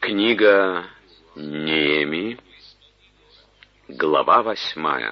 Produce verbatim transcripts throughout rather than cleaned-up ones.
Книга Неемии, глава восьмая.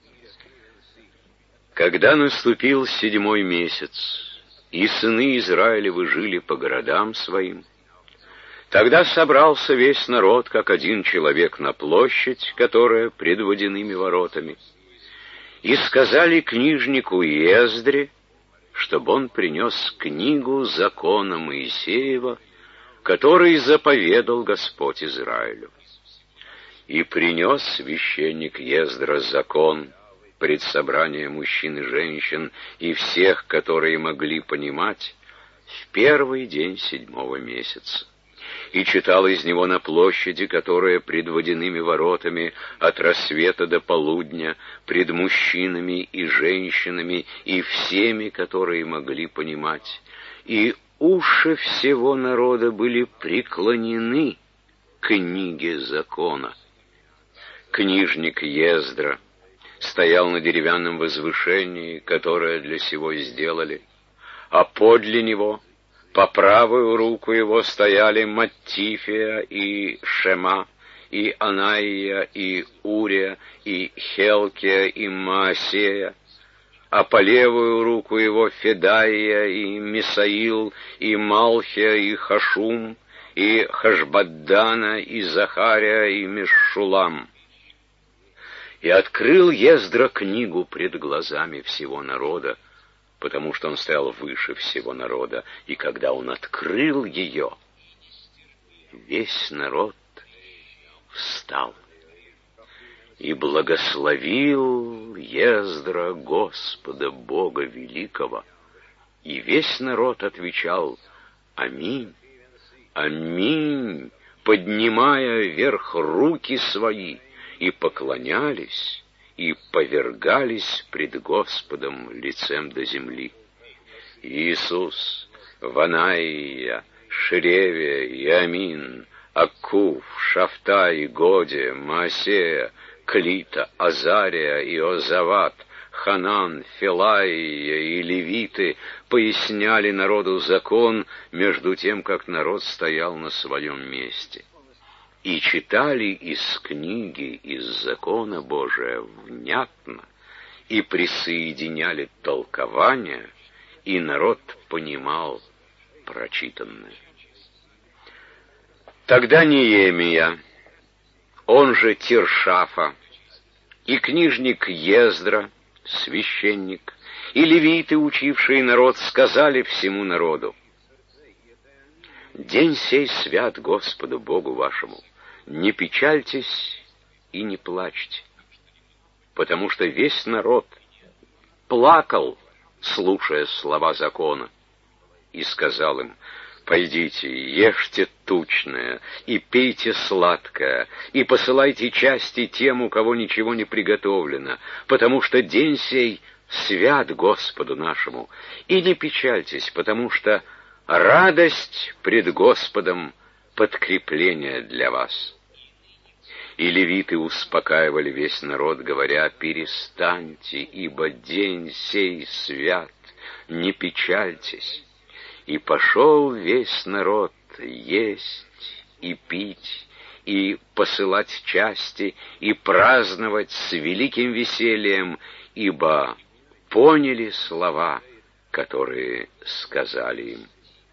Когда наступил седьмой месяц, и сыны Израилевы жили по городам своим, тогда собрался весь народ, как один человек, на площадь, которая пред водяными воротами, и сказали книжнику Ездре, чтобы он принес книгу закона Моисеева, который заповедал Господь Израилю. И принес священник Ездра закон пред собранием мужчин и женщин и всех, которые могли понимать, в первый день седьмого месяца. И читал из него на площади, которая пред водяными воротами от рассвета до полудня, пред мужчинами и женщинами и всеми, которые могли понимать. И уши всего народа были преклонены к книге закона. Книжник Ездра стоял на деревянном возвышении, которое для сего сделали, а подле него, по правую руку его, стояли Маттифия и Шема, и Анаия, и Урия, и Хелкия, и Маасея, а по левую руку его Федаия, и Мисаил, и Малхия, и Хашум, и Хашбаддана, и Захария, и Мешулам. И открыл Ездра книгу пред глазами всего народа, потому что он стоял выше всего народа, и когда он открыл ее, весь народ встал. И благословил Ездра Господа Бога Великого, и весь народ отвечал: «Аминь, аминь», поднимая вверх руки свои, и поклонялись, и повергались пред Господом лицем до земли. Иисус, Ванаия, Шеревия, Иамин, Аккув, Шафтай, Годия, Маасея, Клита, Азария, Иозават, Ханан, Филаия и левиты поясняли народу закон, между тем, как народ стоял на своем месте. И читали из книги, из закона Божия внятно, и присоединяли толкования, и народ понимал прочитанное. Тогда Неемия, он же Тиршафа, и книжник Ездра, священник, и левиты, учившие народ, сказали всему народу: «День сей свят Господу Богу вашему, не печальтесь и не плачьте», потому что весь народ плакал, слушая слова закона. И сказал им: «Пойдите, ешьте тучное, и пейте сладкое, и посылайте части тем, у кого ничего не приготовлено, потому что день сей свят Господу нашему, и не печальтесь, потому что радость пред Господом — подкрепление для вас». И левиты успокаивали весь народ, говоря: «Перестаньте, ибо день сей свят, не печальтесь». И пошел весь народ есть и пить, и посылать части, и праздновать с великим весельем, ибо поняли слова, которые сказали им.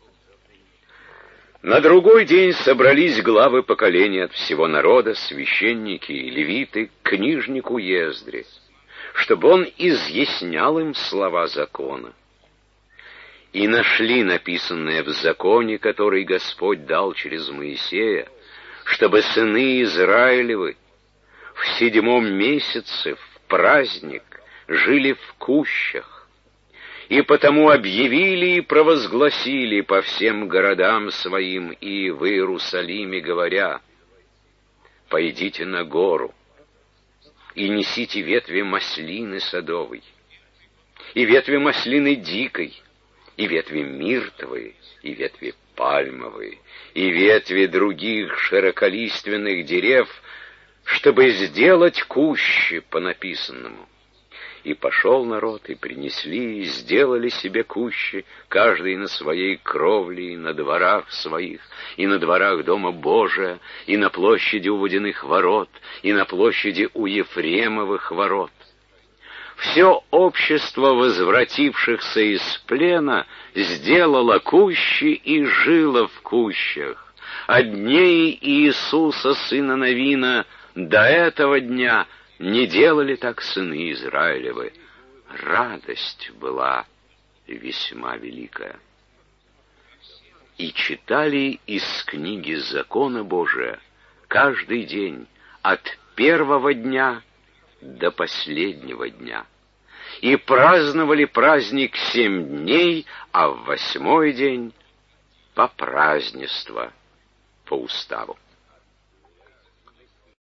На другой день собрались главы поколений от всего народа, священники и левиты, к книжнику Ездре, чтобы он изъяснял им слова закона. И нашли написанное в законе, который Господь дал через Моисея, чтобы сыны Израилевы в седьмом месяце, в праздник, жили в кущах, и потому объявили и провозгласили по всем городам своим и в Иерусалиме, говоря: «Пойдите на гору и несите ветви маслины садовой, и ветви маслины дикой, и ветви миртовые, и ветви пальмовые, и ветви других широколиственных дерев, чтобы сделать кущи по написанному. И пошел народ, и принесли, и сделали себе кущи, каждый на своей кровле, и на дворах своих, и на дворах Дома Божия, и на площади у водяных ворот, и на площади у Ефремовых ворот. Все общество возвратившихся из плена сделало кущи и жило в кущах. От дней Иисуса, сына Навина, до этого дня не делали так сыны Израилевы. Радость была весьма великая. И читали из книги закона Божия каждый день, от первого дня до последнего дня. И праздновали праздник семь дней, а в восьмой день по празднество, по уставу.